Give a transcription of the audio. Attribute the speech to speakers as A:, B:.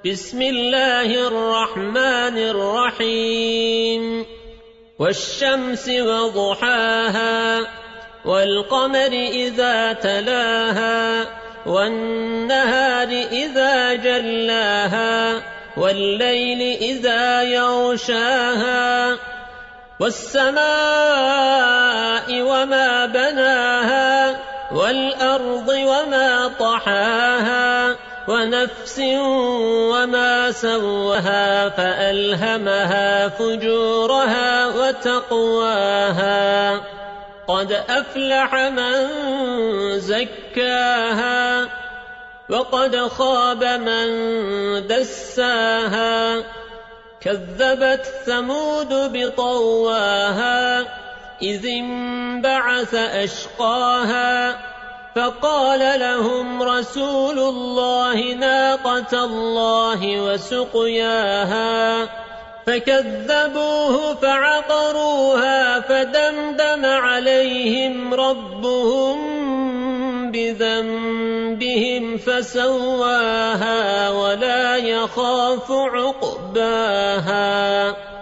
A: بسم الله الرحمن الرحيم والشمس وضحاها والقمر إذا تلاها والنهار إذا جلاها والليل إذا يغشاها والسماء وما بناها والأرض وما طحاها ونفس وما سواها فألهمها فجورها وتقواها قد أفلح من زكاها وقد خاب من دساها كذبت ثمود بطواها إذ انبعث أشقاها فقال لهم رسول الله ناقة الله وسقياها فكذبوه فعقروها فدمدم عليهم ربهم بذنبهم فسواها ولا يخاف عقباها